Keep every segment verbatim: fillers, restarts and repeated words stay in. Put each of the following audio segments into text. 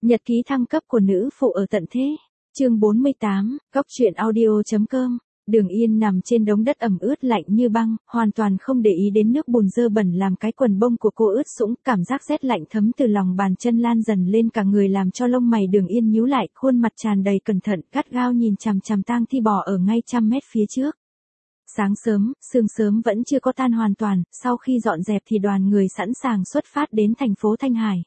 Nhật ký thăng cấp của nữ phụ ở tận thế. Chương bốn mươi tám, góc truyện audio chấm com. Đường Yên nằm trên đống đất ẩm ướt lạnh như băng, hoàn toàn không để ý đến nước bùn dơ bẩn làm cái quần bông của cô ướt sũng, cảm giác rét lạnh thấm từ lòng bàn chân lan dần lên cả người làm cho lông mày Đường Yên nhíu lại, khuôn mặt tràn đầy cẩn thận, gắt gao nhìn chằm chằm tang thi bò ở ngay trăm mét phía trước. Sáng sớm, sương sớm vẫn chưa có tan hoàn toàn, sau khi dọn dẹp thì đoàn người sẵn sàng xuất phát đến thành phố Thanh Hải.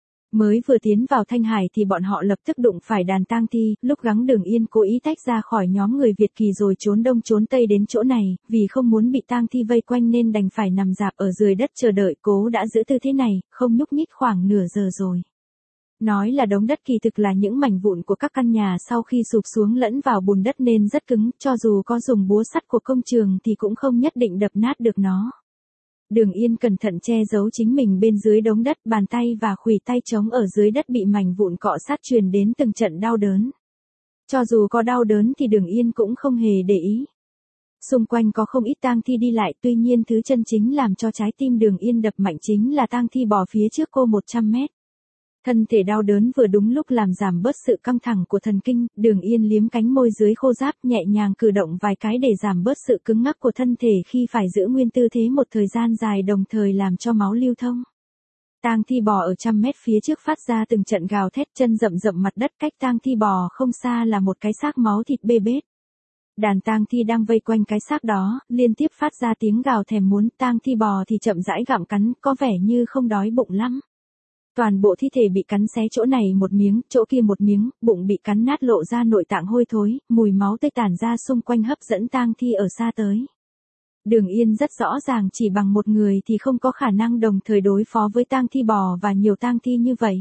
Mới vừa tiến vào Thanh Hải thì bọn họ lập tức đụng phải đàn tang thi, lúc gắng Đường Yên cố ý tách ra khỏi nhóm người Việt Kỳ rồi trốn đông trốn tây đến chỗ này, vì không muốn bị tang thi vây quanh nên đành phải nằm rạp ở dưới đất chờ đợi. Cố đã giữ tư thế này, không nhúc nhích khoảng nửa giờ rồi. Nói là đống đất kỳ thực là những mảnh vụn của các căn nhà sau khi sụp xuống lẫn vào bùn đất nên rất cứng, cho dù có dùng búa sắt của công trường thì cũng không nhất định đập nát được nó. Đường Yên cẩn thận che giấu chính mình bên dưới đống đất, bàn tay và khuỷu tay trống ở dưới đất bị mảnh vụn cọ sát truyền đến từng trận đau đớn. Cho dù có đau đớn thì Đường Yên cũng không hề để ý. Xung quanh có không ít tang thi đi lại, tuy nhiên thứ chân chính làm cho trái tim Đường Yên đập mạnh chính là tang thi bò phía trước cô một trăm mét. Thân thể đau đớn vừa đúng lúc làm giảm bớt sự căng thẳng của thần kinh, Đường Yên liếm cánh môi dưới khô ráp, nhẹ nhàng cử động vài cái để giảm bớt sự cứng ngắc của thân thể khi phải giữ nguyên tư thế một thời gian dài đồng thời làm cho máu lưu thông. Tang thi bò ở trăm mét phía trước phát ra từng trận gào thét, chân rậm rậm mặt đất, cách tang thi bò không xa là một cái xác máu thịt bê bết. Đàn tang thi đang vây quanh cái xác đó, liên tiếp phát ra tiếng gào thèm muốn, tang thi bò thì chậm rãi gặm cắn, có vẻ như không đói bụng lắm. Toàn bộ thi thể bị cắn xé, chỗ này một miếng, chỗ kia một miếng, bụng bị cắn nát lộ ra nội tạng hôi thối, mùi máu tươi tản ra xung quanh hấp dẫn tang thi ở xa tới. Đường Yên rất rõ ràng chỉ bằng một người thì không có khả năng đồng thời đối phó với tang thi bò và nhiều tang thi như vậy.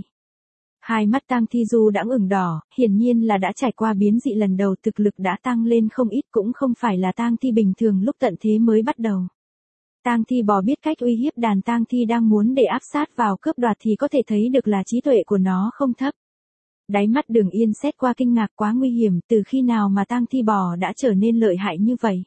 Hai mắt tang thi du đã ửng đỏ, hiển nhiên là đã trải qua biến dị lần đầu, thực lực đã tăng lên không ít, cũng không phải là tang thi bình thường lúc tận thế mới bắt đầu. Tang thi bò biết cách uy hiếp đàn tang thi đang muốn để áp sát vào cướp đoạt thì có thể thấy được là trí tuệ của nó không thấp. Đáy mắt Đường Yên xét qua kinh ngạc, quá nguy hiểm, từ khi nào mà tang thi bò đã trở nên lợi hại như vậy.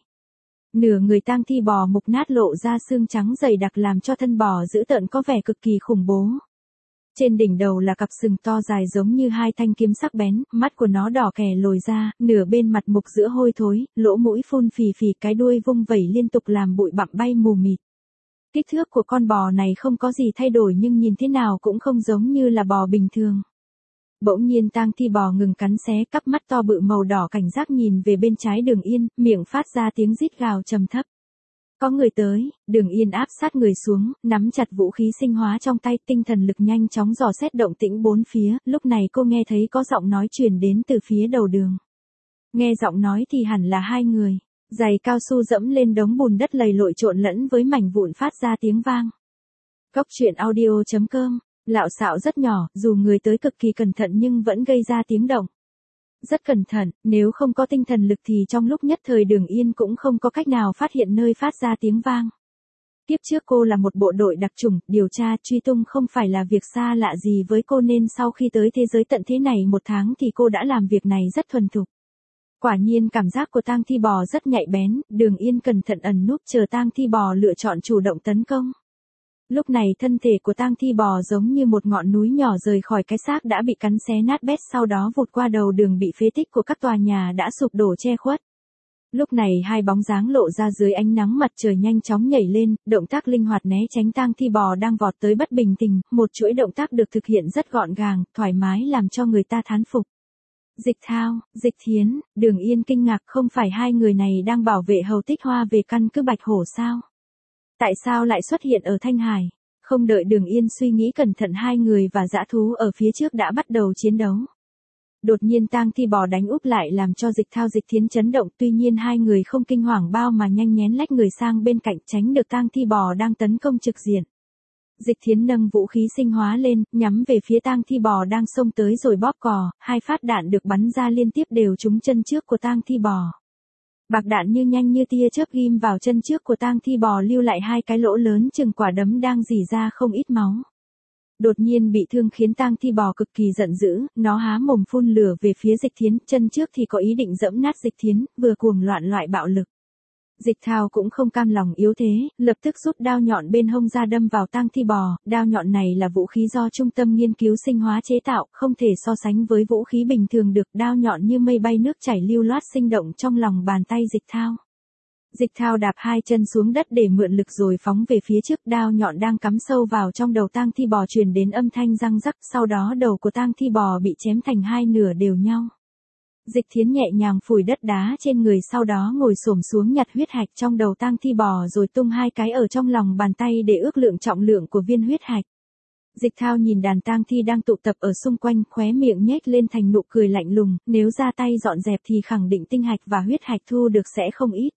Nửa người tang thi bò mục nát lộ ra xương trắng dày đặc làm cho thân bò dữ tợn có vẻ cực kỳ khủng bố. Trên đỉnh đầu là cặp sừng to dài giống như hai thanh kiếm sắc bén, mắt của nó đỏ kè lồi ra, nửa bên mặt mục giữa hôi thối, lỗ mũi phun phì phì, cái đuôi vung vẩy liên tục làm bụi bặm bay mù mịt. Kích thước của con bò này không có gì thay đổi nhưng nhìn thế nào cũng không giống như là bò bình thường. Bỗng nhiên tang thi bò ngừng cắn xé, cắp mắt to bự màu đỏ cảnh giác nhìn về bên trái Đường Yên, miệng phát ra tiếng rít gào trầm thấp. Có người tới. Đường Yên áp sát người xuống, nắm chặt vũ khí sinh hóa trong tay, tinh thần lực nhanh chóng dò xét động tĩnh bốn phía, lúc này cô nghe thấy có giọng nói truyền đến từ phía đầu đường. Nghe giọng nói thì hẳn là hai người, giày cao su dẫm lên đống bùn đất lầy lội trộn lẫn với mảnh vụn phát ra tiếng vang. Góc truyện audio chấm com, lạo xạo rất nhỏ, dù người tới cực kỳ cẩn thận nhưng vẫn gây ra tiếng động. Rất cẩn thận, nếu không có tinh thần lực thì trong lúc nhất thời Đường Yên cũng không có cách nào phát hiện nơi phát ra tiếng vang. Tiếp trước cô là một bộ đội đặc chủng, điều tra, truy tung không phải là việc xa lạ gì với cô nên sau khi tới thế giới tận thế này một tháng thì cô đã làm việc này rất thuần thục. Quả nhiên cảm giác của tang thi bò rất nhạy bén, Đường Yên cẩn thận ẩn núp chờ tang thi bò lựa chọn chủ động tấn công. Lúc này thân thể của tang thi bò giống như một ngọn núi nhỏ rời khỏi cái xác đã bị cắn xé nát bét, sau đó vụt qua đầu đường bị phế tích của các tòa nhà đã sụp đổ che khuất. Lúc này hai bóng dáng lộ ra dưới ánh nắng mặt trời nhanh chóng nhảy lên, động tác linh hoạt né tránh tang thi bò đang vọt tới bất bình tĩnh, một chuỗi động tác được thực hiện rất gọn gàng, thoải mái làm cho người ta thán phục. Dịch Thao, Dịch Thiến, Đường Yên kinh ngạc, không phải hai người này đang bảo vệ Hầu Tích Hoa về căn cứ Bạch Hổ sao? Tại sao lại xuất hiện ở Thanh Hải? Không đợi Đường Yên suy nghĩ cẩn thận, hai người và dã thú ở phía trước đã bắt đầu chiến đấu. Đột nhiên tang thi bò đánh úp lại làm cho Dịch Thao Dịch Thiến chấn động, tuy nhiên hai người không kinh hoàng bao mà nhanh nhén lách người sang bên cạnh tránh được tang thi bò đang tấn công trực diện. Dịch Thiến nâng vũ khí sinh hóa lên, nhắm về phía tang thi bò đang xông tới rồi bóp cò, hai phát đạn được bắn ra liên tiếp đều trúng chân trước của tang thi bò. Bạc đạn như nhanh như tia chớp ghim vào chân trước của tang thi bò, lưu lại hai cái lỗ lớn chừng quả đấm đang rỉ ra không ít máu. Đột nhiên bị thương khiến tang thi bò cực kỳ giận dữ, nó há mồm phun lửa về phía Dịch Thiến, chân trước thì có ý định dẫm nát Dịch Thiến, vừa cuồng loạn loại bạo lực. Dịch Thao cũng không cam lòng yếu thế, lập tức rút đao nhọn bên hông ra đâm vào tang thi bò, đao nhọn này là vũ khí do trung tâm nghiên cứu sinh hóa chế tạo, không thể so sánh với vũ khí bình thường được, đao nhọn như mây bay nước chảy lưu loát sinh động trong lòng bàn tay Dịch Thao. Dịch Thao đạp hai chân xuống đất để mượn lực rồi phóng về phía trước, đao nhọn đang cắm sâu vào trong đầu tang thi bò truyền đến âm thanh răng rắc, sau đó đầu của tang thi bò bị chém thành hai nửa đều nhau. Dịch Thiến nhẹ nhàng phủi đất đá trên người, sau đó ngồi xổm xuống nhặt huyết hạch trong đầu tang thi bò rồi tung hai cái ở trong lòng bàn tay để ước lượng trọng lượng của viên huyết hạch. Dịch Thao nhìn đàn tang thi đang tụ tập ở xung quanh, khóe miệng nhếch lên thành nụ cười lạnh lùng, nếu ra tay dọn dẹp thì khẳng định tinh hạch và huyết hạch thu được sẽ không ít.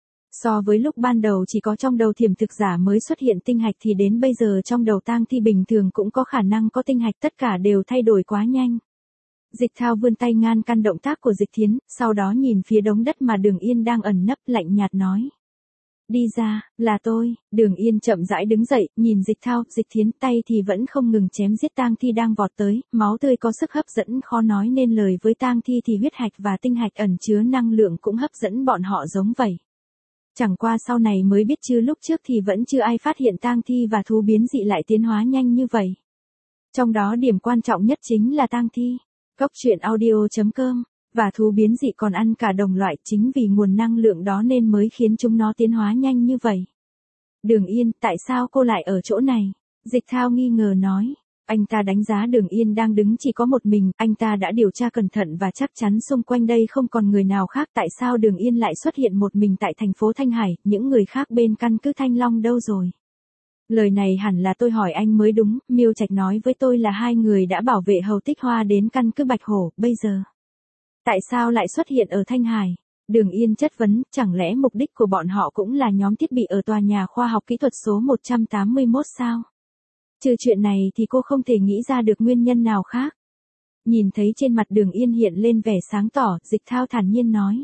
So với lúc ban đầu chỉ có trong đầu thiểm thực giả mới xuất hiện tinh hạch thì đến bây giờ trong đầu tang thi bình thường cũng có khả năng có tinh hạch, tất cả đều thay đổi quá nhanh. Dịch Thao vươn tay ngăn căn động tác của Dịch Thiến, sau đó nhìn phía đống đất mà Đường Yên đang ẩn nấp, lạnh nhạt nói. Đi ra, là tôi. Đường Yên chậm rãi đứng dậy, nhìn Dịch Thao, Dịch Thiến, tay thì vẫn không ngừng chém giết tang thi đang vọt tới, máu tươi có sức hấp dẫn khó nói nên lời, với tang thi thì huyết hạch và tinh hạch ẩn chứa năng lượng cũng hấp dẫn bọn họ giống vậy. Chẳng qua sau này mới biết chứ lúc trước thì vẫn chưa ai phát hiện tang thi và thú biến dị lại tiến hóa nhanh như vậy. Trong đó điểm quan trọng nhất chính là tang thi. Góc truyện audio chấm com, và thú biến dị còn ăn cả đồng loại, chính vì nguồn năng lượng đó nên mới khiến chúng nó tiến hóa nhanh như vậy. Đường Yên, tại sao cô lại ở chỗ này? Dịch Thao nghi ngờ nói. Anh ta đánh giá Đường Yên đang đứng chỉ có một mình, anh ta đã điều tra cẩn thận và chắc chắn xung quanh đây không còn người nào khác, tại sao Đường Yên lại xuất hiện một mình tại thành phố Thanh Hải, những người khác bên căn cứ Thanh Long đâu rồi? Lời này hẳn là tôi hỏi anh mới đúng, Miêu Trạch nói với tôi là hai người đã bảo vệ Hầu Tích Hoa đến căn cứ Bạch Hổ, bây giờ tại sao lại xuất hiện ở Thanh Hải? Đường Yên chất vấn, chẳng lẽ mục đích của bọn họ cũng là nhóm thiết bị ở tòa nhà khoa học kỹ thuật số một trăm tám mươi mốt sao? Trừ chuyện này thì cô không thể nghĩ ra được nguyên nhân nào khác. Nhìn thấy trên mặt Đường Yên hiện lên vẻ sáng tỏ, Dịch Thao thản nhiên nói.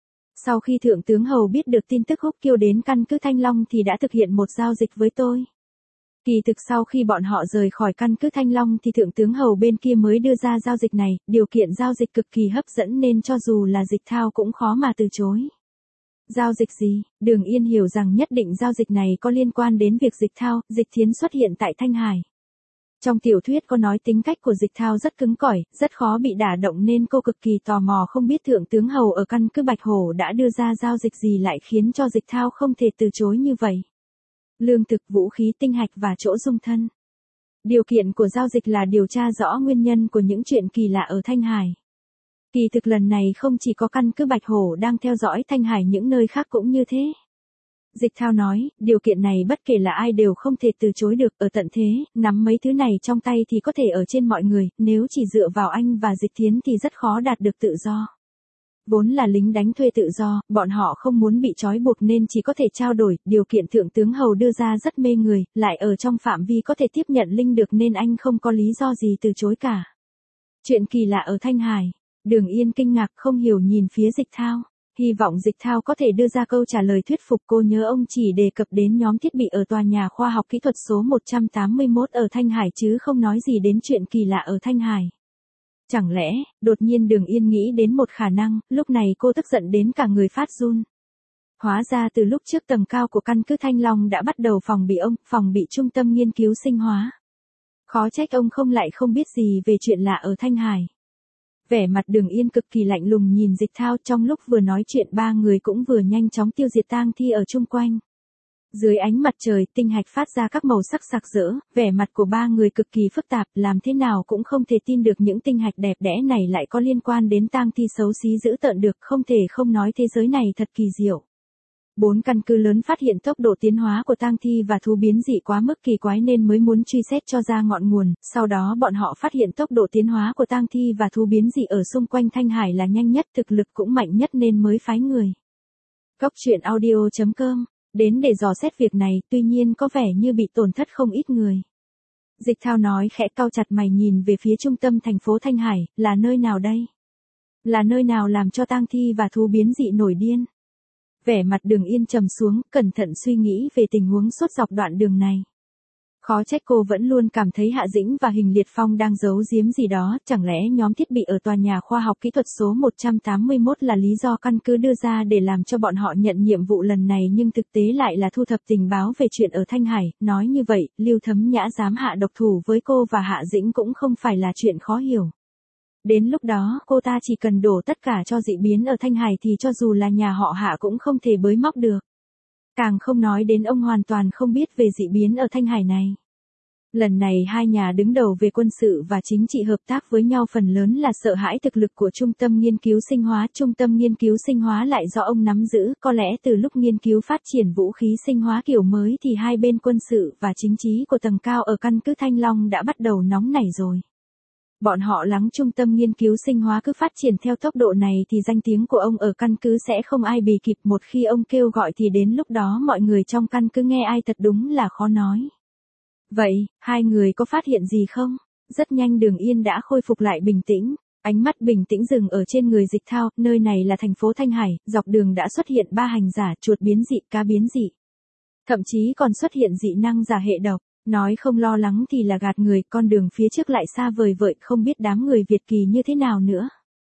Sau khi Thượng tướng Hầu biết được tin tức Húc Kiêu đến căn cứ Thanh Long thì đã thực hiện một giao dịch với tôi. Kỳ thực sau khi bọn họ rời khỏi căn cứ Thanh Long thì Thượng tướng Hầu bên kia mới đưa ra giao dịch này, điều kiện giao dịch cực kỳ hấp dẫn nên cho dù là Dịch Thao cũng khó mà từ chối. Giao dịch gì? Đường Yên hiểu rằng nhất định giao dịch này có liên quan đến việc Dịch Thao, Dịch Thiến xuất hiện tại Thanh Hải. Trong tiểu thuyết có nói tính cách của Dịch Thao rất cứng cỏi, rất khó bị đả động nên cô cực kỳ tò mò không biết Thượng tướng Hầu ở căn cứ Bạch Hổ đã đưa ra giao dịch gì lại khiến cho Dịch Thao không thể từ chối như vậy. Lương thực, vũ khí, tinh hạch và chỗ dung thân. Điều kiện của giao dịch là điều tra rõ nguyên nhân của những chuyện kỳ lạ ở Thanh Hải. Kỳ thực lần này không chỉ có căn cứ Bạch Hổ đang theo dõi Thanh Hải, những nơi khác cũng như thế. Dịch Thao nói, điều kiện này bất kể là ai đều không thể từ chối được, ở tận thế, nắm mấy thứ này trong tay thì có thể ở trên mọi người, nếu chỉ dựa vào anh và Dịch Thiến thì rất khó đạt được tự do. Vốn là lính đánh thuê tự do, bọn họ không muốn bị trói buộc nên chỉ có thể trao đổi, điều kiện Thượng tướng Hầu đưa ra rất mê người, lại ở trong phạm vi có thể tiếp nhận linh được nên anh không có lý do gì từ chối cả. Chuyện kỳ lạ ở Thanh Hải. Đường Yên kinh ngạc không hiểu nhìn phía Dịch Thao. Hy vọng Dịch Thao có thể đưa ra câu trả lời thuyết phục cô, nhớ ông chỉ đề cập đến nhóm thiết bị ở tòa nhà khoa học kỹ thuật số một trăm tám mươi mốt ở Thanh Hải chứ không nói gì đến chuyện kỳ lạ ở Thanh Hải. Chẳng lẽ, đột nhiên Đường Yên nghĩ đến một khả năng, lúc này cô tức giận đến cả người phát run. Hóa ra từ lúc trước tầng cao của căn cứ Thanh Long đã bắt đầu phòng bị ông, phòng bị trung tâm nghiên cứu sinh hóa. Khó trách ông không lại không biết gì về chuyện lạ ở Thanh Hải. Vẻ mặt Đường Yên cực kỳ lạnh lùng nhìn Dịch Thao, trong lúc vừa nói chuyện ba người cũng vừa nhanh chóng tiêu diệt tang thi ở chung quanh. Dưới ánh mặt trời, tinh hạch phát ra các màu sắc sặc sỡ, vẻ mặt của ba người cực kỳ phức tạp, làm thế nào cũng không thể tin được những tinh hạch đẹp đẽ này lại có liên quan đến tang thi xấu xí dữ tợn được, không thể không nói thế giới này thật kỳ diệu. Bốn căn cứ lớn phát hiện tốc độ tiến hóa của tang thi và thú biến dị quá mức kỳ quái nên mới muốn truy xét cho ra ngọn nguồn, sau đó bọn họ phát hiện tốc độ tiến hóa của tang thi và thú biến dị ở xung quanh Thanh Hải là nhanh nhất, thực lực cũng mạnh nhất nên mới phái người. Góc truyện audio chấm com đến để dò xét việc này, tuy nhiên có vẻ như bị tổn thất không ít người. Dịch Thao nói khẽ, cau chặt mày nhìn về phía trung tâm thành phố Thanh Hải, là nơi nào đây? Là nơi nào làm cho tang thi và thú biến dị nổi điên? Vẻ mặt Đường Yên trầm xuống, cẩn thận suy nghĩ về tình huống suốt dọc đoạn đường này. Khó trách cô vẫn luôn cảm thấy Hạ Dĩnh và Hình Liệt Phong đang giấu giếm gì đó, chẳng lẽ nhóm thiết bị ở tòa nhà khoa học kỹ thuật số một trăm tám mươi mốt là lý do căn cứ đưa ra để làm cho bọn họ nhận nhiệm vụ lần này, nhưng thực tế lại là thu thập tình báo về chuyện ở Thanh Hải. Nói như vậy, Lưu Thấm Nhã dám hạ độc thủ với cô và Hạ Dĩnh cũng không phải là chuyện khó hiểu. Đến lúc đó, cô ta chỉ cần đổ tất cả cho dị biến ở Thanh Hải thì cho dù là nhà họ Hạ cũng không thể bới móc được. Càng không nói đến ông hoàn toàn không biết về dị biến ở Thanh Hải này. Lần này hai nhà đứng đầu về quân sự và chính trị hợp tác với nhau phần lớn là sợ hãi thực lực của Trung tâm Nghiên cứu Sinh hóa. Trung tâm Nghiên cứu Sinh hóa lại do ông nắm giữ, có lẽ từ lúc nghiên cứu phát triển vũ khí sinh hóa kiểu mới thì hai bên quân sự và chính trị của tầng cao ở căn cứ Thanh Long đã bắt đầu nóng nảy rồi. Bọn họ lắng Trung tâm Nghiên cứu Sinh hóa cứ phát triển theo tốc độ này thì danh tiếng của ông ở căn cứ sẽ không ai bì kịp, một khi ông kêu gọi thì đến lúc đó mọi người trong căn cứ nghe ai thật đúng là khó nói. Vậy, hai người có phát hiện gì không? Rất nhanh Đường Yên đã khôi phục lại bình tĩnh, ánh mắt bình tĩnh dừng ở trên người Dịch Thao, nơi này là thành phố Thanh Hải, dọc đường đã xuất hiện ba hành giả, chuột biến dị, cá biến dị. Thậm chí còn xuất hiện dị năng giả hệ độc. Nói không lo lắng thì là gạt người, con đường phía trước lại xa vời vợi, không biết đám người Việt Kỳ như thế nào nữa.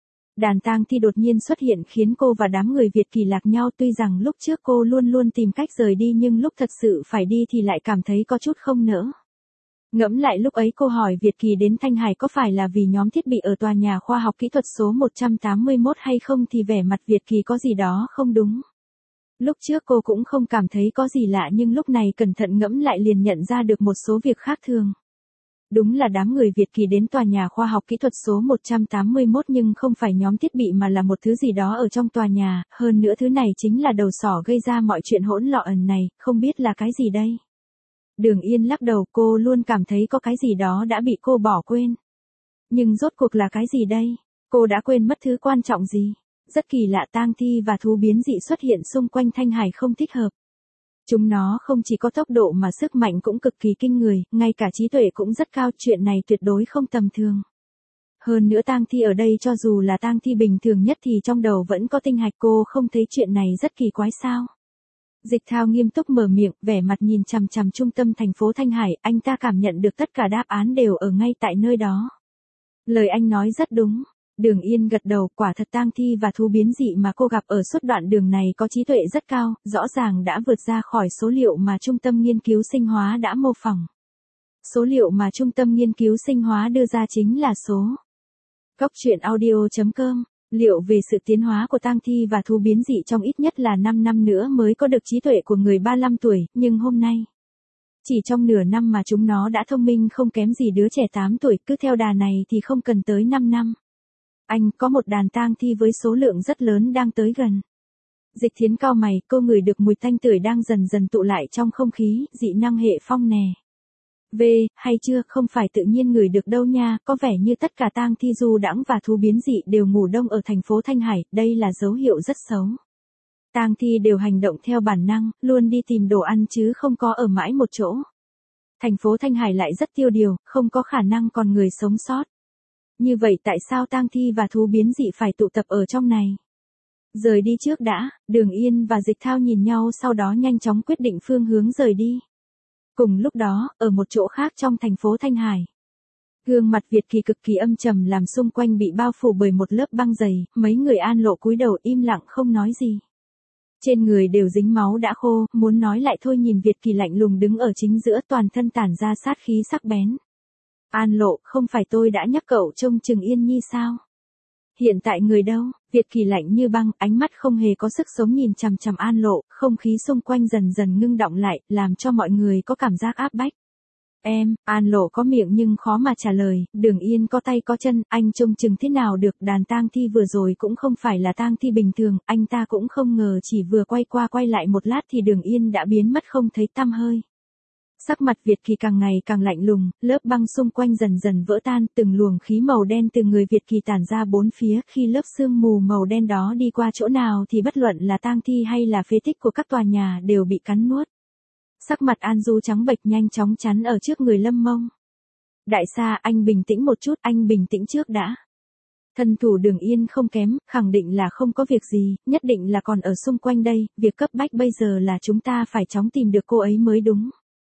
Đàn tang thi đột nhiên xuất hiện khiến cô và đám người Việt Kỳ lạc nhau, tuy rằng lúc trước cô luôn luôn tìm cách rời đi nhưng lúc thật sự phải đi thì lại cảm thấy có chút không nỡ. Ngẫm lại lúc ấy cô hỏi Việt Kỳ đến Thanh Hải có phải là vì nhóm thiết bị ở tòa nhà khoa học kỹ thuật số một trăm tám mươi mốt hay không thì vẻ mặt Việt Kỳ có gì đó không đúng. Lúc trước cô cũng không cảm thấy có gì lạ nhưng lúc này cẩn thận ngẫm lại liền nhận ra được một số việc khác thường. Đúng là đám người Việt Kỳ đến tòa nhà khoa học kỹ thuật số một trăm tám mươi mốt nhưng không phải nhóm thiết bị mà là một thứ gì đó ở trong tòa nhà, hơn nữa thứ này chính là đầu sỏ gây ra mọi chuyện hỗn loạn này, không biết là cái gì đây. Đường Yên lắc đầu, cô luôn cảm thấy có cái gì đó đã bị cô bỏ quên. Nhưng rốt cuộc là cái gì đây? Cô đã quên mất thứ quan trọng gì? Rất kỳ lạ, tang thi và thú biến dị xuất hiện xung quanh Thanh Hải không thích hợp. Chúng nó không chỉ có tốc độ mà sức mạnh cũng cực kỳ kinh người, ngay cả trí tuệ cũng rất cao, chuyện này tuyệt đối không tầm thường. Hơn nữa tang thi ở đây cho dù là tang thi bình thường nhất thì trong đầu vẫn có tinh hạch, cô không thấy chuyện này rất kỳ quái sao? Dịch Thao nghiêm túc mở miệng, vẻ mặt nhìn chằm chằm trung tâm thành phố Thanh Hải, anh ta cảm nhận được tất cả đáp án đều ở ngay tại nơi đó. Lời anh nói rất đúng. Đường Yên gật đầu, quả thật tang thi và thú biến dị mà cô gặp ở suốt đoạn đường này có trí tuệ rất cao, rõ ràng đã vượt ra khỏi số liệu mà Trung tâm Nghiên cứu Sinh hóa đã mô phỏng. Số liệu mà Trung tâm Nghiên cứu Sinh hóa đưa ra chính là số. Góc truyện audio chấm com, liệu về sự tiến hóa của tang thi và thú biến dị trong ít nhất là năm năm nữa mới có được trí tuệ của người ba mươi lăm tuổi, nhưng hôm nay, chỉ trong nửa năm mà chúng nó đã thông minh không kém gì đứa trẻ tám tuổi, cứ theo đà này thì không cần tới năm năm. Anh, có một đàn tang thi với số lượng rất lớn đang tới gần. Dịch Thiến cau mày, cô ngửi được mùi tanh tưởi đang dần dần tụ lại trong không khí, dị năng hệ phong nè. V, hay chưa, không phải tự nhiên ngửi được đâu nha, có vẻ như tất cả tang thi du đãng và thú biến dị đều ngủ đông ở thành phố Thanh Hải, đây là dấu hiệu rất xấu. Tang thi đều hành động theo bản năng, luôn đi tìm đồ ăn chứ không có ở mãi một chỗ. Thành phố Thanh Hải lại rất tiêu điều, không có khả năng còn người sống sót. Như vậy tại sao tang thi và thú biến dị phải tụ tập ở trong này? Rời đi trước đã, Đường Yên và Dịch Thao nhìn nhau sau đó nhanh chóng quyết định phương hướng rời đi. Cùng lúc đó, ở một chỗ khác trong thành phố Thanh Hải. Gương mặt Việt Kỳ cực kỳ âm trầm làm xung quanh bị bao phủ bởi một lớp băng dày, mấy người An Lộ cúi đầu im lặng không nói gì. Trên người đều dính máu đã khô, muốn nói lại thôi nhìn Việt Kỳ lạnh lùng đứng ở chính giữa toàn thân tản ra sát khí sắc bén. An Lộ, không phải tôi đã nhắc cậu trông chừng Yên Nhi sao? Hiện tại người đâu? Việt Kỳ lạnh như băng, ánh mắt không hề có sức sống nhìn chằm chằm An Lộ, không khí xung quanh dần dần ngưng đọng lại, làm cho mọi người có cảm giác áp bách. Em, An Lộ có miệng nhưng khó mà trả lời, Đường Yên có tay có chân, anh trông chừng thế nào được, đàn tang thi vừa rồi cũng không phải là tang thi bình thường, anh ta cũng không ngờ chỉ vừa quay qua quay lại một lát thì Đường Yên đã biến mất không thấy tăm hơi. Sắc mặt Việt Kỳ càng ngày càng lạnh lùng, lớp băng xung quanh dần dần vỡ tan, từng luồng khí màu đen từ người Việt Kỳ tản ra bốn phía, khi lớp sương mù màu đen đó đi qua chỗ nào thì bất luận là tang thi hay là phế tích của các tòa nhà đều bị cắn nuốt. Sắc mặt An Du trắng bệch nhanh chóng chắn ở trước người Lâm Mông. Đại ca, anh bình tĩnh một chút, anh bình tĩnh trước đã. Thân thủ Đường Yên không kém, khẳng định là không có việc gì, nhất định là còn ở xung quanh đây, việc cấp bách bây giờ là chúng ta phải chóng tìm được cô ấy mới đúng.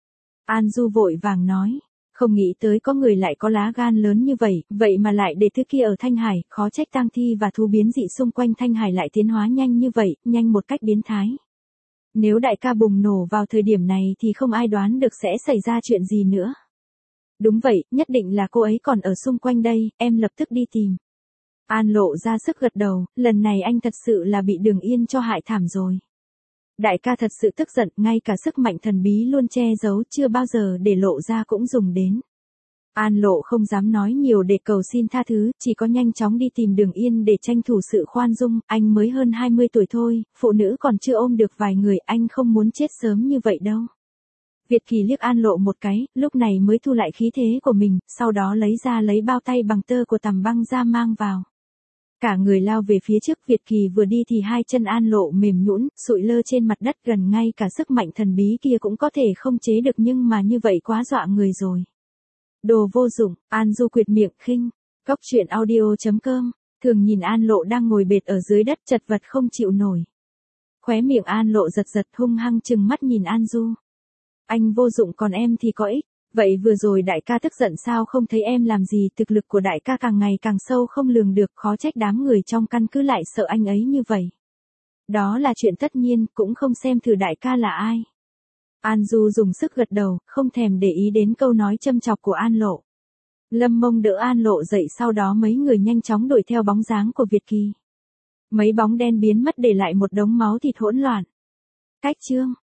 An Du vội vàng nói. Không nghĩ tới có người lại có lá gan lớn như vậy, vậy mà lại để thứ kia ở Thanh Hải, khó trách tang thi và thú biến dị xung quanh Thanh Hải lại tiến hóa nhanh như vậy, nhanh một cách biến thái. Nếu đại ca bùng nổ vào thời điểm này thì không ai đoán được sẽ xảy ra chuyện gì nữa. Đúng vậy, nhất định là cô ấy còn ở xung quanh đây, em lập tức đi tìm. An Lộ ra sức gật đầu, lần này anh thật sự là bị Đường Yên cho hại thảm rồi. Đại ca thật sự tức giận, ngay cả sức mạnh thần bí luôn che giấu chưa bao giờ để lộ ra cũng dùng đến. An Lộ không dám nói nhiều để cầu xin tha thứ, chỉ có nhanh chóng đi tìm Đường Yên để tranh thủ sự khoan dung, anh mới hơn hai mươi tuổi thôi, phụ nữ còn chưa ôm được vài người, anh không muốn chết sớm như vậy đâu. Việt Kỳ liếc An Lộ một cái, lúc này mới thu lại khí thế của mình, sau đó lấy ra lấy bao tay bằng tơ của Tằm Băng ra mang vào. Cả người lao về phía trước, Việt Kỳ vừa đi thì hai chân An Lộ mềm nhũn, sụi lơ trên mặt đất, gần ngay cả sức mạnh thần bí kia cũng có thể không chế được, nhưng mà như vậy quá dọa người rồi. Đồ vô dụng, An Du quệt miệng khinh. Góc truyện audio chấm com, thường nhìn An Lộ đang ngồi bệt ở dưới đất chật vật không chịu nổi. Khóe miệng An Lộ giật giật, hung hăng trừng mắt nhìn An Du. Anh vô dụng còn em thì có ích. Vậy vừa rồi đại ca tức giận sao không thấy em làm gì, thực lực của đại ca càng ngày càng sâu không lường được, khó trách đám người trong căn cứ lại sợ anh ấy như vậy. Đó là chuyện tất nhiên, cũng không xem thử đại ca là ai. An Du dùng sức gật đầu, không thèm để ý đến câu nói châm chọc của An Lộ. Lâm Mông đỡ An Lộ dậy, sau đó mấy người nhanh chóng đuổi theo bóng dáng của Việt Kỳ. Mấy bóng đen biến mất để lại một đống máu thịt hỗn loạn. Cách chương